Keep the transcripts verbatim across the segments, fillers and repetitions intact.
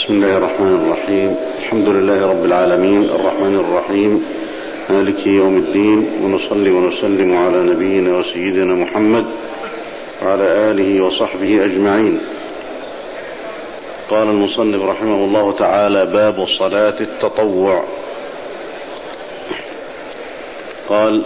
بسم الله الرحمن الرحيم. الحمد لله رب العالمين الرحمن الرحيم مالك يوم الدين، ونصلي ونسلم على نبينا وسيدنا محمد وعلى آله وصحبه أجمعين. قال المصنف رحمه الله تعالى: باب صلاة التطوع. قال: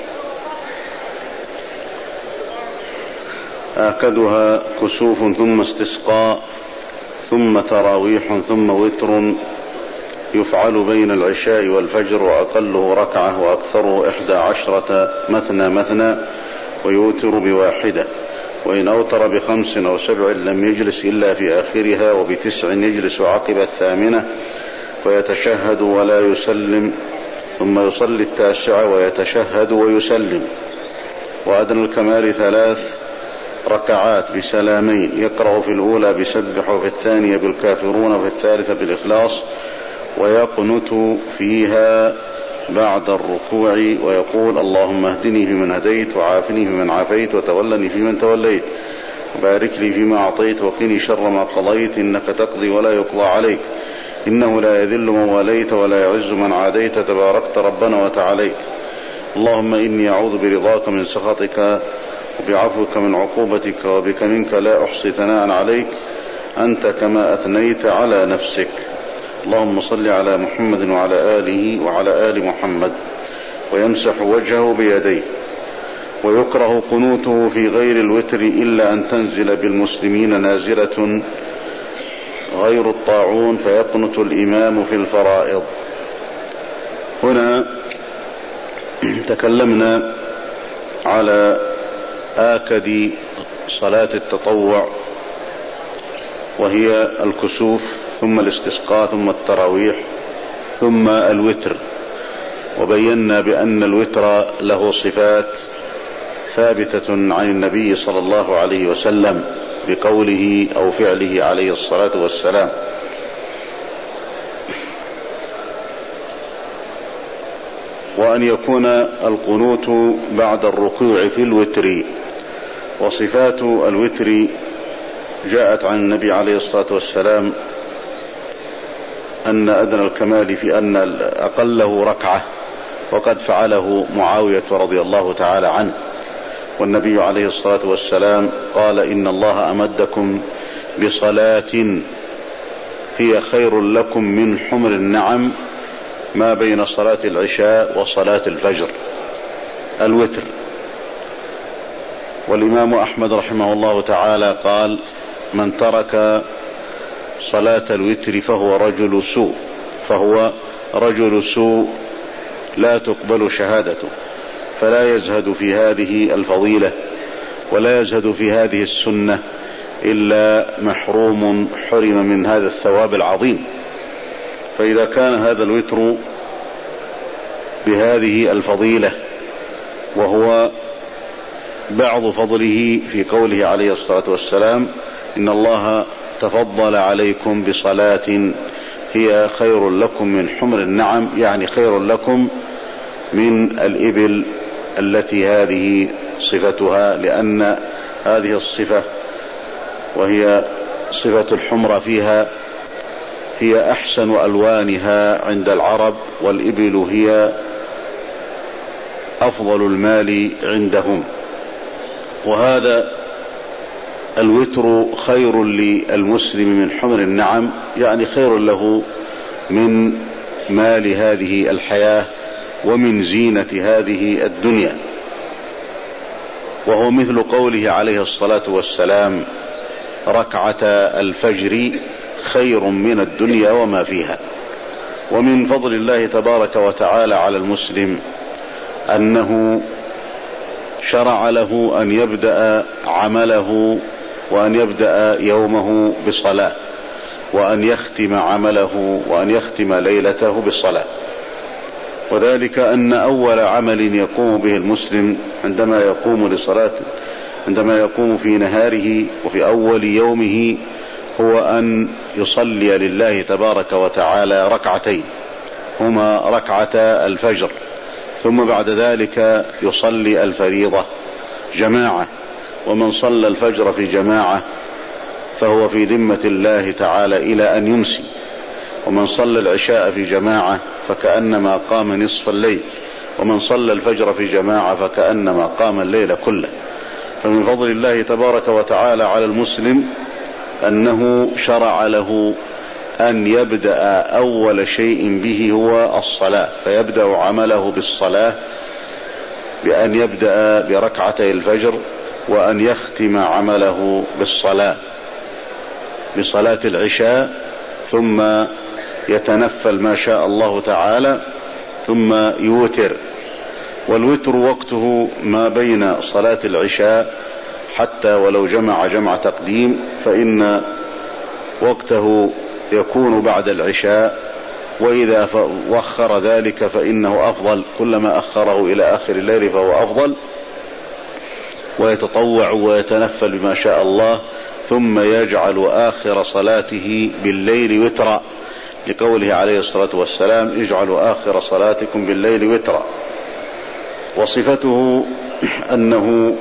آكدها كسوف ثم استسقاء ثم تراويح ثم وتر، يفعل بين العشاء والفجر، وأقله ركعة وأكثره إحدى عشرة مثنى مثنى، ويوتر بواحدة، وإن أوتر بخمس أو سبع لم يجلس إلا في آخرها، وبتسع يجلس عقب الثامنة ويتشهد ولا يسلم، ثم يصلي التاسعة ويتشهد ويسلم. وأدنى الكمال ثلاث ركعات بسلامين، يقرأ في الأولى بسبح، وفي الثانية بالكافرون، وفي الثالثة بالإخلاص، ويقنت فيها بعد الركوع ويقول: اللهم اهدني فيمن هديت، وعافني فيمن عافيت، وتولني فيمن توليت، وبارك لي فيما أعطيت، وقني شر ما قضيت، إنك تقضي ولا يقضى عليك، إنه لا يذل من واليت ولا يعز من عاديت، تباركت ربنا وتعاليت. اللهم إني أعوذ برضاك من سخطك، وبعفوك من عقوبتك، وبك منك لا أحصي ثناء عليك، أنت كما أثنيت على نفسك. اللهم صل على محمد وعلى آله وعلى آل محمد. ويمسح وجهه بيديه. ويكره قنوته في غير الوتر إلا أن تنزل بالمسلمين نازلة غير الطاعون، فيقنت الإمام في الفرائض. هنا تكلمنا على آكد صلاة التطوع، وهي الكسوف ثم الاستسقاء ثم التراويح ثم الوتر، وبينا بأن الوتر له صفات ثابتة عن النبي صلى الله عليه وسلم بقوله أو فعله عليه الصلاة والسلام. وأن يكون القنوت بعد الركوع في الوتر. وصفات الوتر جاءت عن النبي عليه الصلاة والسلام أن أدنى الكمال في أن أقله ركعة، وقد فعله معاوية رضي الله تعالى عنه. والنبي عليه الصلاة والسلام قال: إن الله أمدكم بصلاة هي خير لكم من حمر النعم ما بين صلاة العشاء وصلاة الفجر، الوتر. والإمام أحمد رحمه الله تعالى قال: من ترك صلاة الوتر فهو رجل سوء، فهو رجل سوء لا تقبل شهادته. فلا يزهد في هذه الفضيلة ولا يزهد في هذه السنة إلا محروم حرم من هذا الثواب العظيم. فإذا كان هذا الوتر بهذه الفضيلة، وهو بعض فضله في قوله عليه الصلاة والسلام: إن الله تفضل عليكم بصلاة هي خير لكم من حمر النعم، يعني خير لكم من الإبل التي هذه صفتها، لأن هذه الصفة وهي صفة الحمرة فيها هي أحسن ألوانها عند العرب، والإبل هي أفضل المال عندهم. وهذا الوتر خير للمسلم من حمر النعم، يعني خير له من مال هذه الحياة ومن زينة هذه الدنيا. وهو مثل قوله عليه الصلاة والسلام: ركعة الفجر خير من الدنيا وما فيها. ومن فضل الله تبارك وتعالى على المسلم أنه شرع له أن يبدأ عمله وأن يبدأ يومه بصلاة، وأن يختم عمله وأن يختم ليلته بالصلاة. وذلك أن أول عمل يقوم به المسلم عندما يقوم لصلاة عندما يقوم في نهاره وفي أول يومه هو أن يصلي لله تبارك وتعالى ركعتين، هما ركعة الفجر، ثم بعد ذلك يصلي الفريضة جماعة. ومن صلى الفجر في جماعة فهو في ذمة الله تعالى إلى أن يمسي. ومن صلى العشاء في جماعة فكأنما قام نصف الليل، ومن صلى الفجر في جماعة فكأنما قام الليل كله. فمن فضل الله تبارك وتعالى على المسلم أنه شرع له أن يبدأ أول شيء به هو الصلاة، فيبدأ عمله بالصلاة بأن يبدأ بركعتي الفجر، وأن يختم عمله بالصلاة بصلاة العشاء، ثم يتنفل ما شاء الله تعالى، ثم يوتر. والوتر وقته ما بين صلاة العشاء حتى ولو جمع جمع تقديم فإن وقته يكون بعد العشاء، وإذا وخر ذلك فإنه أفضل، كلما أخره إلى آخر الليل فهو أفضل، ويتطوع ويتنفل بما شاء الله، ثم يجعل آخر صلاته بالليل وترا، لقوله عليه الصلاة والسلام: اجعلوا آخر صلاتكم بالليل وترا. وصفته أنه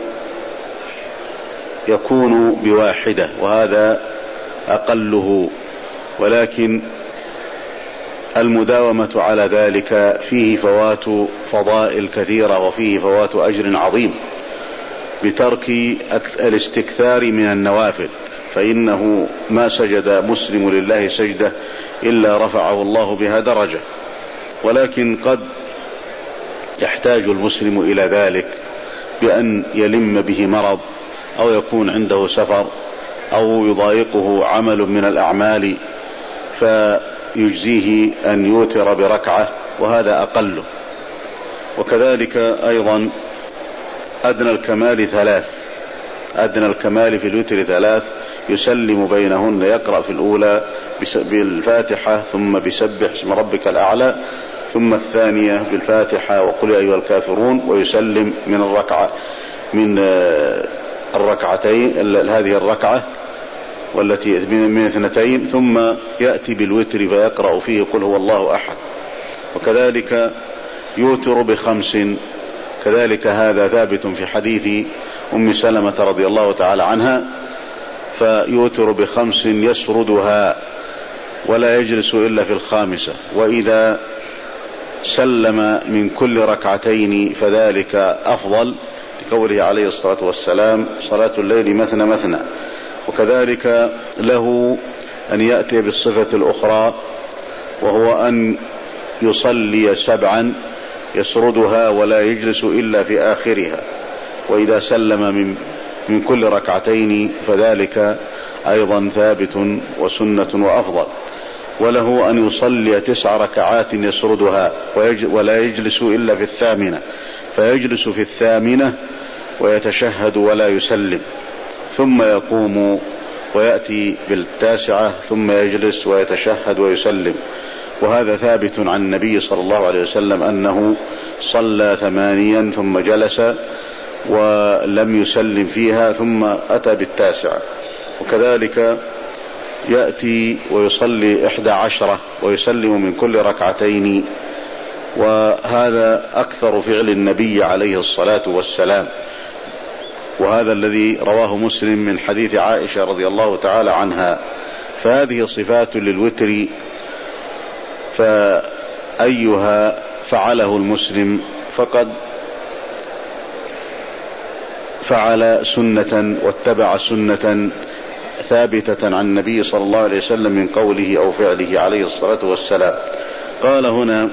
يكون بواحدة، وهذا أقله، ولكن المداومة على ذلك فيه فوات فضائل كثيرة، وفيه فوات أجر عظيم بترك الاستكثار من النوافل، فإنه ما سجد مسلم لله سجدة إلا رفعه الله بها درجة. ولكن قد يحتاج المسلم إلى ذلك بأن يلم به مرض، أو يكون عنده سفر، أو يضايقه عمل من الأعمال، فيجزيه أن يوتر بركعة، وهذا أقله. وكذلك أيضا أدنى الكمال ثلاث، أدنى الكمال في الوتر ثلاث، يسلم بينهن، يقرأ في الأولى بالفاتحة ثم بسبح اسم ربك الأعلى، ثم الثانية بالفاتحة وقل أيها الكافرون، ويسلم من الركعة من الركعتين هذه الركعة والتي من اثنتين، ثم يأتي بالوتر فيقرأ فيه قل هو الله أحد. وكذلك يوتر بخمس، كذلك هذا ثابت في حديث أم سلمة رضي الله تعالى عنها، فيوتر بخمس يسردها ولا يجلس إلا في الخامسة، وإذا سلم من كل ركعتين فذلك أفضل، لقوله عليه الصلاة والسلام: صلاة الليل مثنى مثنى. وكذلك له أن يأتي بالصفة الأخرى، وهو أن يصلي سبعا يسردها ولا يجلس إلا في آخرها، وإذا سلم من, من كل ركعتين فذلك أيضا ثابت وسنة وأفضل. وله أن يصلي تسع ركعات يسردها ولا يجلس إلا في الثامنة، فيجلس في الثامنة ويتشهد ولا يسلم، ثم يقوم ويأتي بالتاسعة ثم يجلس ويتشهد ويسلم. وهذا ثابت عن النبي صلى الله عليه وسلم أنه صلى ثمانيا ثم جلس ولم يسلم فيها ثم أتى بالتاسعة. وكذلك يأتي ويصلي إحدى عشرة ويسلم من كل ركعتين، وهذا أكثر فعل النبي عليه الصلاة والسلام، وهذا الذي رواه مسلم من حديث عائشة رضي الله تعالى عنها. فهذه صفات للوتر، فأيها فعله المسلم فقد فعل سنة واتبع سنة ثابتة عن النبي صلى الله عليه وسلم من قوله أو فعله عليه الصلاة والسلام. قال هنا: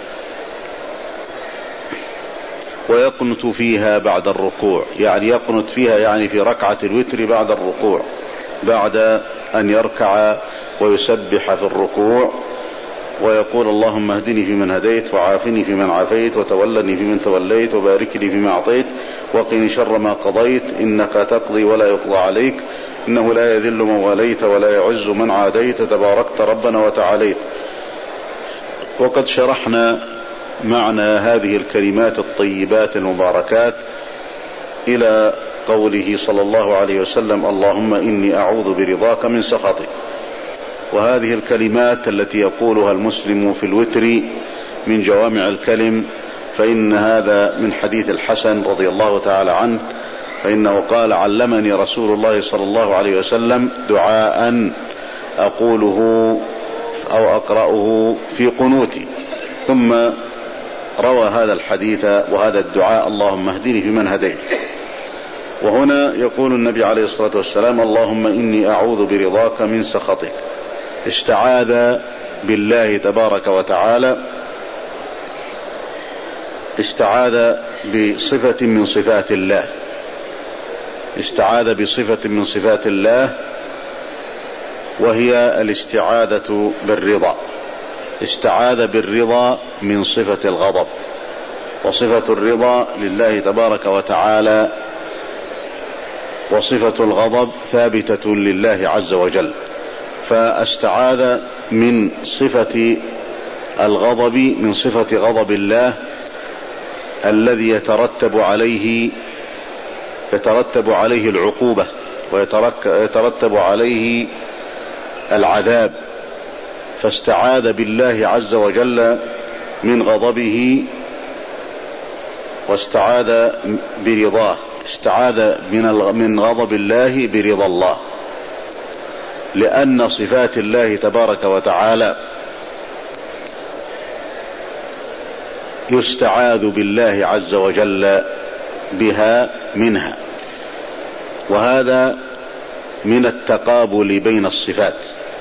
ويقنت فيها بعد الركوع، يعني يقنت فيها يعني في ركعة الوتر بعد الركوع، بعد أن يركع ويسبح في الركوع ويقول: اللهم اهدني فيمن هديت، وعافني فيمن عافيت، وتولني فيمن توليت، وبارك لي فيما أعطيت، وقني شر ما قضيت، إنك تقضي ولا يقضى عليك، إنه لا يذل من واليت ولا يعز من عاديت، تباركت ربنا وتعاليت. وقد شرحنا معنى هذه الكلمات الطيبات المباركات إلى قوله صلى الله عليه وسلم: اللهم إني أعوذ برضاك من سخطك. وهذه الكلمات التي يقولها المسلم في الوتر من جوامع الكلم، فإن هذا من حديث الحسن رضي الله تعالى عنه فإنه قال: علمني رسول الله صلى الله عليه وسلم دعاء أقوله أو أقرأه في قنوتي. ثم روى هذا الحديث وهذا الدعاء: اللهم اهدني فيمن هديت. وهنا يقول النبي عليه الصلاة والسلام: اللهم إني أعوذ برضاك من سخطك. استعاذ بالله تبارك وتعالى، استعاذ بصفة من صفات الله، استعاذ بصفة من صفات الله وهي الاستعاذة بالرضا. استعاذ بالرضا من صفة الغضب، وصفة الرضا لله تبارك وتعالى، وصفة الغضب ثابتة لله عز وجل. فاستعاذ من صفة الغضب، من صفة غضب الله الذي يترتب عليه يترتب عليه العقوبة ويترتب عليه العذاب. فاستعاذ بالله عز وجل من غضبه واستعاذ برضاه. استعاذ من غضب الله برضا الله، لأن صفات الله تبارك وتعالى يستعاذ بالله عز وجل بها منها، وهذا من التقابل بين الصفات.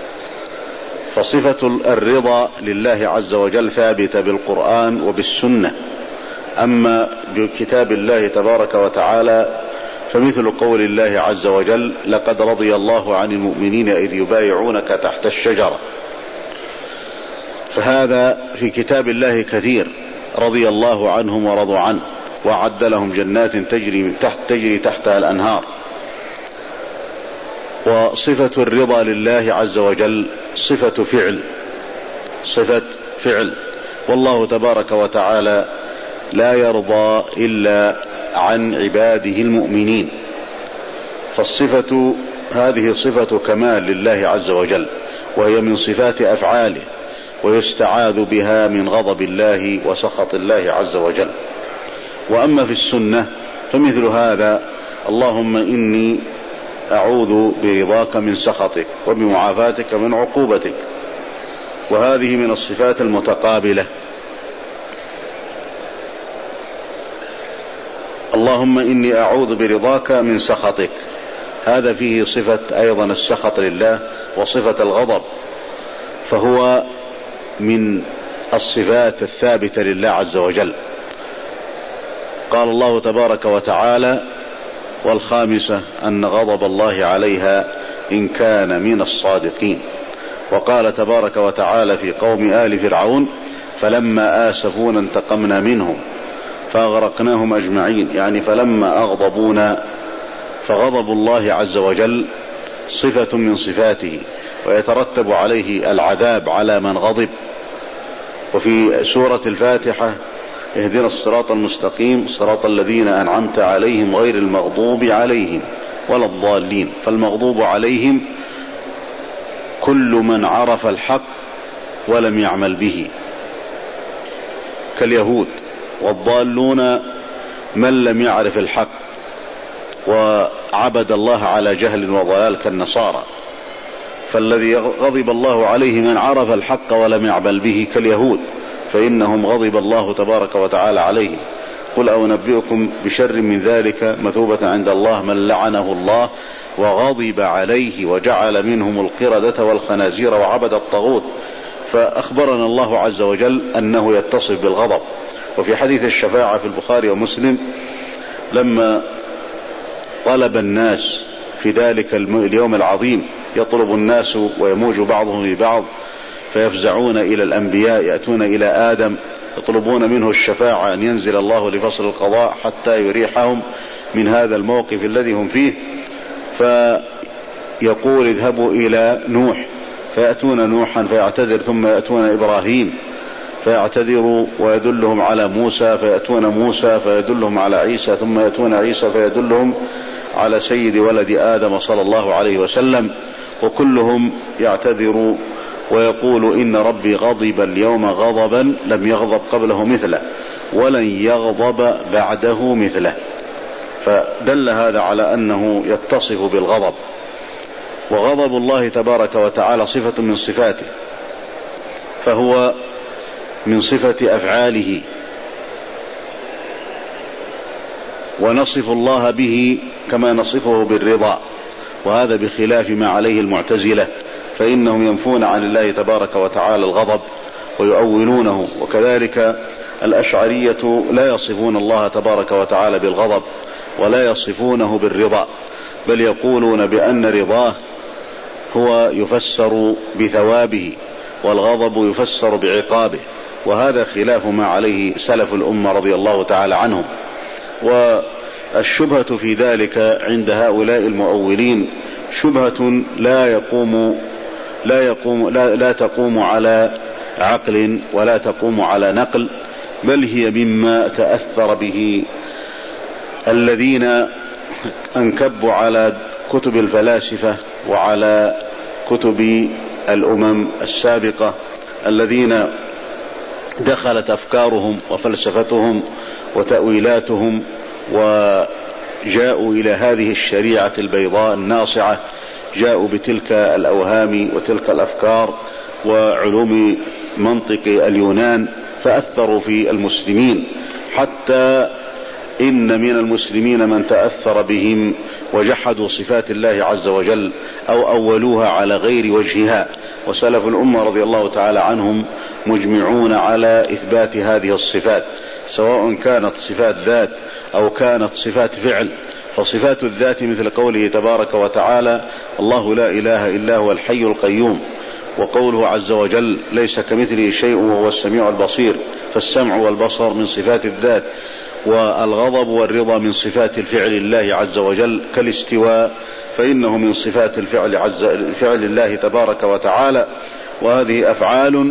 فصفة الرضا لله عز وجل ثابتة بالقرآن وبالسنة. أما بكتاب الله تبارك وتعالى فمثل قول الله عز وجل: لقد رضي الله عن المؤمنين إذ يبايعونك تحت الشجرة. فهذا في كتاب الله كثير: رضي الله عنهم ورضوا عنه وأعد لهم جنات تجري تحت تجري تحتها الأنهار. وصفة الرضا لله عز وجل صفة فعل، صفة فعل، والله تبارك وتعالى لا يرضى إلا عن عباده المؤمنين. فالصفة هذه صفة كمال لله عز وجل، وهي من صفات أفعاله، ويستعاذ بها من غضب الله وسخط الله عز وجل. وأما في السنة فمثل هذا: اللهم إني أعوذ برضاك من سخطك وبمعافاتك من عقوبتك. وهذه من الصفات المتقابلة. اللهم إني أعوذ برضاك من سخطك، هذا فيه صفة أيضا السخط لله وصفة الغضب، فهو من الصفات الثابتة لله عز وجل. قال الله تبارك وتعالى: والخامسة أن غضب الله عليها إن كان من الصادقين. وقال تبارك وتعالى في قوم آل فرعون: فلما آسفونا انتقمنا منهم فأغرقناهم أجمعين. يعني فلما أغضبونا. فغضب الله عز وجل صفة من صفاته، ويترتب عليه العذاب على من غضب. وفي سورة الفاتحة: اهدنا الصراط المستقيم صراط الذين أنعمت عليهم غير المغضوب عليهم ولا الضالين. فالمغضوب عليهم كل من عرف الحق ولم يعمل به كاليهود، والضالون من لم يعرف الحق وعبد الله على جهل وضلال كالنصارى. فالذي غضب الله عليه من عرف الحق ولم يعمل به كاليهود، فإنهم غضب الله تبارك وتعالى عليهم. قل أنبئكم بشر من ذلك مثوبة عند الله من لعنه الله وغضب عليه وجعل منهم القردة والخنازير وعبد الطاغوت. فأخبرنا الله عز وجل أنه يتصف بالغضب. وفي حديث الشفاعة في البخاري ومسلم: لما طلب الناس في ذلك اليوم العظيم، يطلب الناس ويموج بعضهم ببعض فيفزعون إلى الأنبياء، يأتون إلى آدم يطلبون منه الشفاعة أن ينزل الله لفصل القضاء حتى يريحهم من هذا الموقف الذي هم فيه. فيقول: اذهبوا إلى نوح، فيأتون نوحا فيعتذر، ثم يأتون إبراهيم فيعتذروا ويدلهم على موسى، فيأتون موسى فيدلهم على عيسى، ثم يأتون عيسى فيدلهم على سيد ولد آدم صلى الله عليه وسلم. وكلهم يعتذر ويقول: إن ربي غضب اليوم غضبا لم يغضب قبله مثله ولن يغضب بعده مثله. فدل هذا على أنه يتصف بالغضب، وغضب الله تبارك وتعالى صفة من صفاته، فهو من صفة أفعاله، ونصف الله به كما نصفه بالرضا، وهذا بخلاف ما عليه المعتزلة، فإنهم ينفون عن الله تبارك وتعالى الغضب ويؤولونه، وكذلك الأشعرية لا يصفون الله تبارك وتعالى بالغضب ولا يصفونه بالرضا، بل يقولون بأن رضاه هو يفسر بثوابه والغضب يفسر بعقابه، وهذا خلاف ما عليه سلف الأمة رضي الله تعالى عنهم. والشبهة في ذلك عند هؤلاء المؤولين شبهة لا يقوم لا يقوم لا, لا تقوم على عقل ولا تقوم على نقل، بل هي مما تأثر به الذين انكبوا على كتب الفلاسفة وعلى كتب الأمم السابقة، الذين دخلت أفكارهم وفلسفتهم وتأويلاتهم وجاءوا إلى هذه الشريعة البيضاء الناصعة، جاءوا بتلك الأوهام وتلك الأفكار وعلوم منطق اليونان، فأثروا في المسلمين، حتى إن من المسلمين من تأثر بهم وجحدوا صفات الله عز وجل أو أولوها على غير وجهها. وسلف الأمة رضي الله تعالى عنهم مجمعون على إثبات هذه الصفات، سواء كانت صفات ذات أو كانت صفات فعل. فصفات الذات مثل قوله تبارك وتعالى: الله لا إله إلا هو الحي القيوم، وقوله عز وجل: ليس كمثله شيء وهو السميع البصير، فالسمع والبصر من صفات الذات. والغضب والرضا من صفات الفعل الله عز وجل، كالاستواء فإنه من صفات الفعل, عز الفعل الله تبارك وتعالى، وهذه أفعال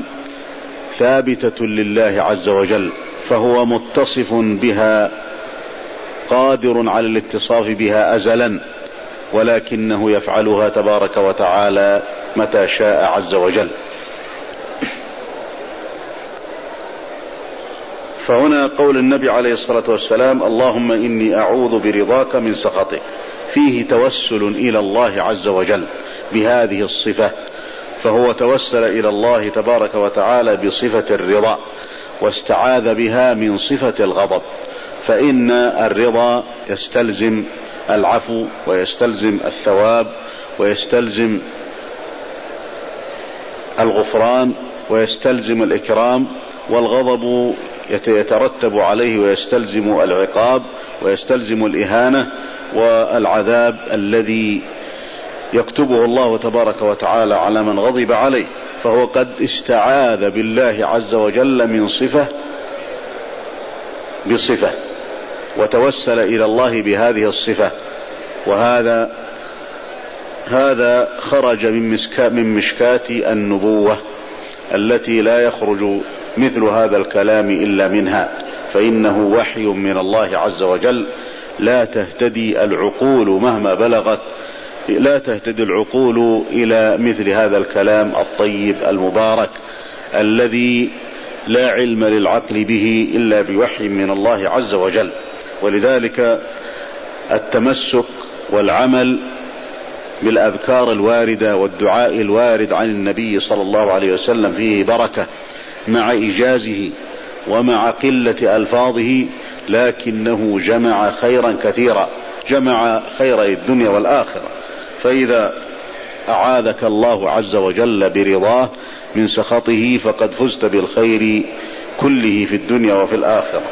ثابتة لله عز وجل، فهو متصف بها قادر على الاتصاف بها أزلا، ولكنه يفعلها تبارك وتعالى متى شاء عز وجل. فهنا قول النبي عليه الصلاة والسلام: اللهم إني أعوذ برضاك من سخطك، فيه توسل إلى الله عز وجل بهذه الصفة، فهو توسل إلى الله تبارك وتعالى بصفة الرضا، واستعاذ بها من صفة الغضب، فإن الرضا يستلزم العفو ويستلزم الثواب ويستلزم الغفران ويستلزم الإكرام، والغضب يترتب عليه ويستلزم العقاب ويستلزم الإهانة والعذاب الذي يكتبه الله تبارك وتعالى على من غضب عليه. فهو قد استعاذ بالله عز وجل من صفة بصفة، وتوسل إلى الله بهذه الصفة، وهذا هذا خرج من, من مشكاة النبوة التي لا يخرج مثل هذا الكلام إلا منها، فإنه وحي من الله عز وجل، لا تهتدي العقول مهما بلغت، لا تهتدي العقول إلى مثل هذا الكلام الطيب المبارك الذي لا علم للعقل به إلا بوحي من الله عز وجل. ولذلك التمسك والعمل بالأذكار الواردة والدعاء الوارد عن النبي صلى الله عليه وسلم فيه بركة، مع إيجازه ومع قلة ألفاظه، لكنه جمع خيرا كثيرا، جمع خير الدنيا والآخرة. فإذا أعاذك الله عز وجل برضاه من سخطه فقد فزت بالخير كله في الدنيا وفي الآخرة.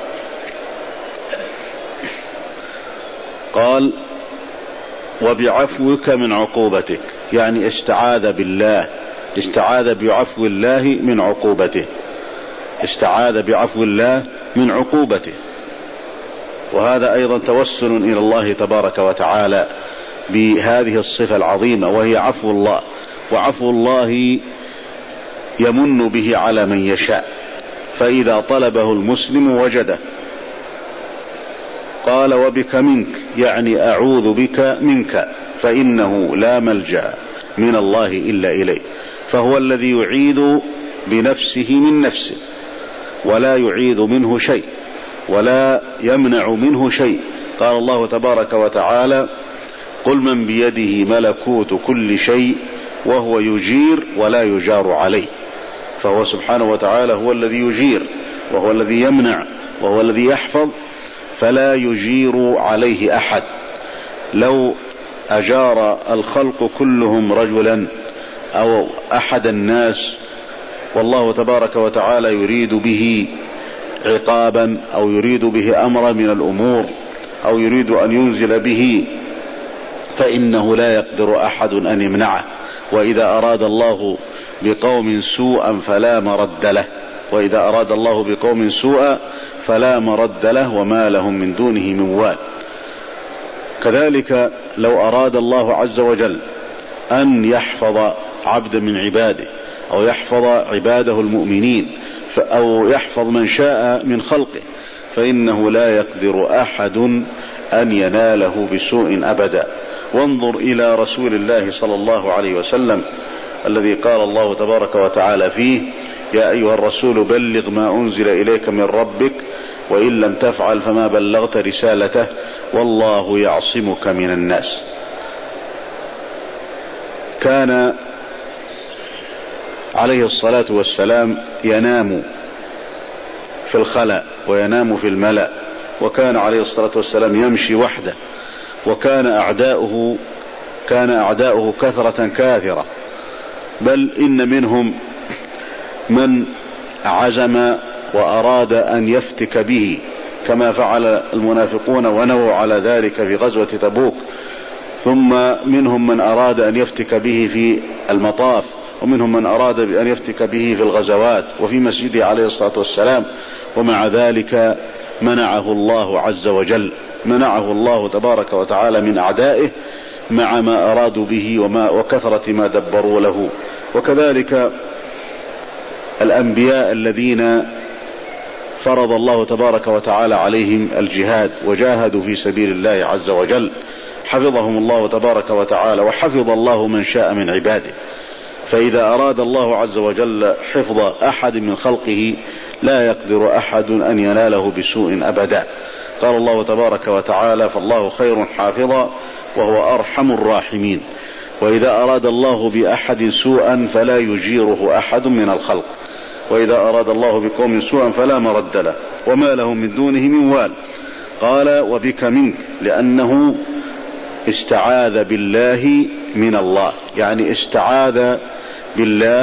قال: وبعفوك من عقوبتك، يعني استعاذ بالله، استعاذ بعفو الله من عقوبته، استعاذ بعفو الله من عقوبته. وهذا أيضا توسل إلى الله تبارك وتعالى بهذه الصفة العظيمة، وهي عفو الله، وعفو الله يمن به على من يشاء، فإذا طلبه المسلم وجده. قال: وبك منك، يعني أعوذ بك منك، فإنه لا ملجأ من الله إلا إليه، فهو الذي يعيذ بنفسه من نفسه، ولا يعيذ منه شيء ولا يمنع منه شيء. قال الله تبارك وتعالى: قل من بيده ملكوت كل شيء وهو يجير ولا يجار عليه. فهو سبحانه وتعالى هو الذي يجير، وهو الذي يمنع، وهو الذي يحفظ، فلا يجير عليه أحد. لو أجار الخلق كلهم رجلا أو أحد الناس والله تبارك وتعالى يريد به عقابا أو يريد به أمرا من الأمور أو يريد أن ينزل به، فإنه لا يقدر أحد أن يمنعه. وإذا أراد الله بقوم سوءا فلا مرد له، وإذا أراد الله بقوم سوءا فلا مرد له وما لهم من دونه من وال. كذلك لو أراد الله عز وجل أن يحفظ عبدا من عباده أو يحفظ عباده المؤمنين أو يحفظ من شاء من خلقه، فإنه لا يقدر أحد أن يناله بسوء أبدا. وانظر إلى رسول الله صلى الله عليه وسلم الذي قال الله تبارك وتعالى فيه: يا أيها الرسول بلغ ما أنزل إليك من ربك وإن لم تفعل فما بلغت رسالته والله يعصمك من الناس. كان عليه الصلاة والسلام ينام في الخلاء وينام في الملأ، وكان عليه الصلاة والسلام يمشي وحده، وكان أعداؤه كان أعداؤه كثرة كاثرة، بل إن منهم من عزم وأراد أن يفتك به كما فعل المنافقون ونووا على ذلك في غزوة تبوك، ثم منهم من أراد أن يفتك به في المطاف، ومنهم من أراد أن يفتك به في الغزوات وفي مسجده عليه الصلاة والسلام. ومع ذلك منعه الله عز وجل، منعه الله تبارك وتعالى من أعدائه مع ما أرادوا به وما وكثرة ما دبروا له. وكذلك الأنبياء الذين فرض الله تبارك وتعالى عليهم الجهاد وجاهدوا في سبيل الله عز وجل، حفظهم الله تبارك وتعالى، وحفظ الله من شاء من عباده. فإذا أراد الله عز وجل حفظ أحد من خلقه لا يقدر أحد أن يناله بسوء أبدا. قال الله تبارك وتعالى: فالله خير حافظا وهو أرحم الراحمين. وإذا أراد الله بأحد سوءا فلا يجيره أحد من الخلق، وإذا أراد الله بقوم سوءا فلا مرد له وما له من دونه من وال. قال: وبك منك، لأنه استعاذ بالله من الله، يعني استعاذ بالله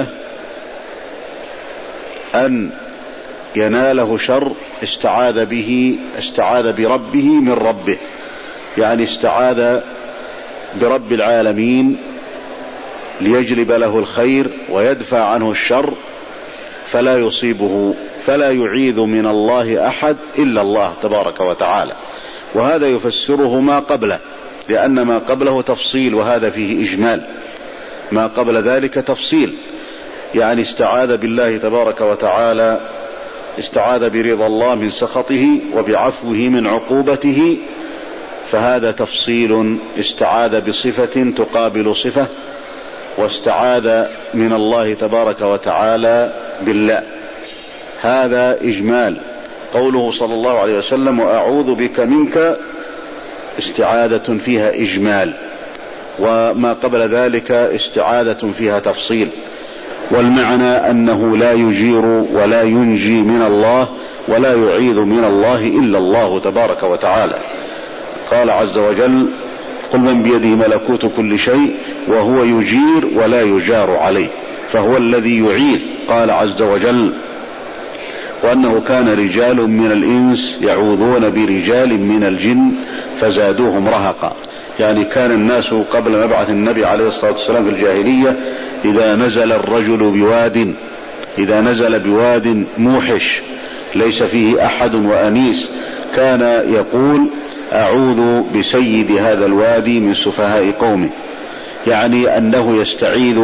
أن يناله شر، استعاذ به استعاذ بربه من ربه، يعني استعاذ برب العالمين ليجلب له الخير ويدفع عنه الشر فلا يصيبه، فلا يعيذ من الله أحد إلا الله تبارك وتعالى. وهذا يفسره ما قبله، لأن ما قبله تفصيل وهذا فيه إجمال، ما قبل ذلك تفصيل. يعني استعاذ بالله تبارك وتعالى، استعاذ برضا الله من سخطه وبعفوه من عقوبته، فهذا تفصيل. استعاذ بصفة تقابل صفة، واستعاذ من الله تبارك وتعالى بالله، هذا إجمال. قوله صلى الله عليه وسلم: وأعوذ بك منك، استعاذة فيها إجمال، وما قبل ذلك استعاذة فيها تفصيل. والمعنى أنه لا يجير ولا ينجي من الله ولا يعيذ من الله إلا الله تبارك وتعالى. قال عز وجل: قل من بيده ملكوت كل شيء وهو يجير ولا يجار عليه، فهو الذي يعيد. قال عز وجل: وأنه كان رجال من الإنس يعوذون برجال من الجن فزادوهم رهقا. يعني كان الناس قبل مبعث النبي عليه الصلاة والسلام في الجاهلية إذا نزل الرجل بواد إذا نزل بواد موحش ليس فيه أحد وأنيس، كان يقول: أعوذ بسيد هذا الوادي من سفهاء قومه، يعني أنه يستعيذ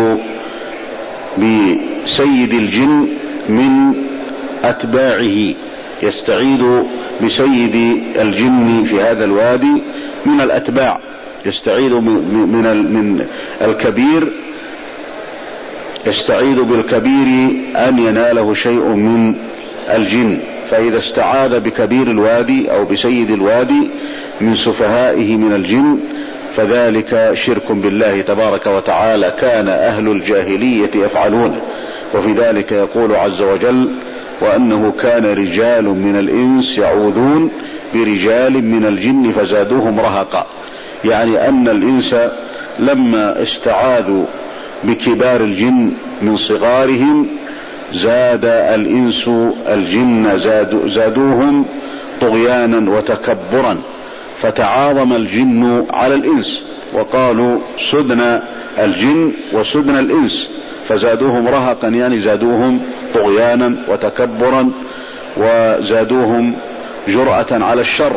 بسيد الجن من أتباعه، يستعيذ بسيد الجن في هذا الوادي من الأتباع، يستعيذ من من الكبير، يستعيذ بالكبير أن يناله شيء من الجن، فإذا استعاذ بكبير الوادي أو بسيد الوادي من سفهائه من الجن فذلك شرك بالله تبارك وتعالى، كان أهل الجاهلية يفعلونه. وفي ذلك يقول عز وجل: وأنه كان رجال من الإنس يعوذون برجال من الجن فزادوهم رهقا، يعني أن الإنس لما استعاذوا بكبار الجن من صغارهم زاد الإنس الجن زادو زادوهم طغيانا وتكبرا، فتعاظم الجن على الإنس وقالوا سدنا الجن وسدنا الإنس، فزادوهم رهقا يعني زادوهم طغيانا وتكبرا وزادوهم جرأة على الشر.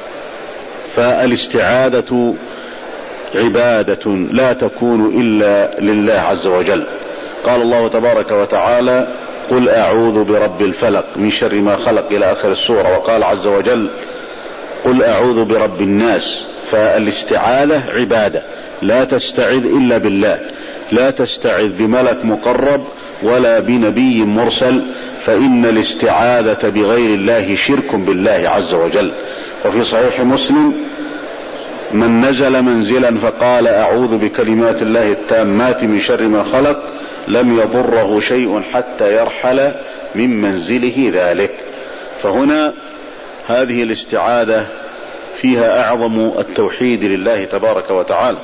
فالاستعاذة عبادة لا تكون إلا لله عز وجل. قال الله تبارك وتعالى: قل أعوذ برب الفلق من شر ما خلق إلى آخر السورة. وقال عز وجل: قل أعوذ برب الناس. فالاستعاذة عبادة، لا تستعذ إلا بالله، لا تستعذ بملك مقرب ولا بنبي مرسل، فإن الاستعاذة بغير الله شرك بالله عز وجل. وفي صحيح مسلم: من نزل منزلا فقال أعوذ بكلمات الله التامات من شر ما خلق لم يضره شيء حتى يرحل من منزله ذلك. فهنا هذه الاستعاذة فيها أعظم التوحيد لله تبارك وتعالى،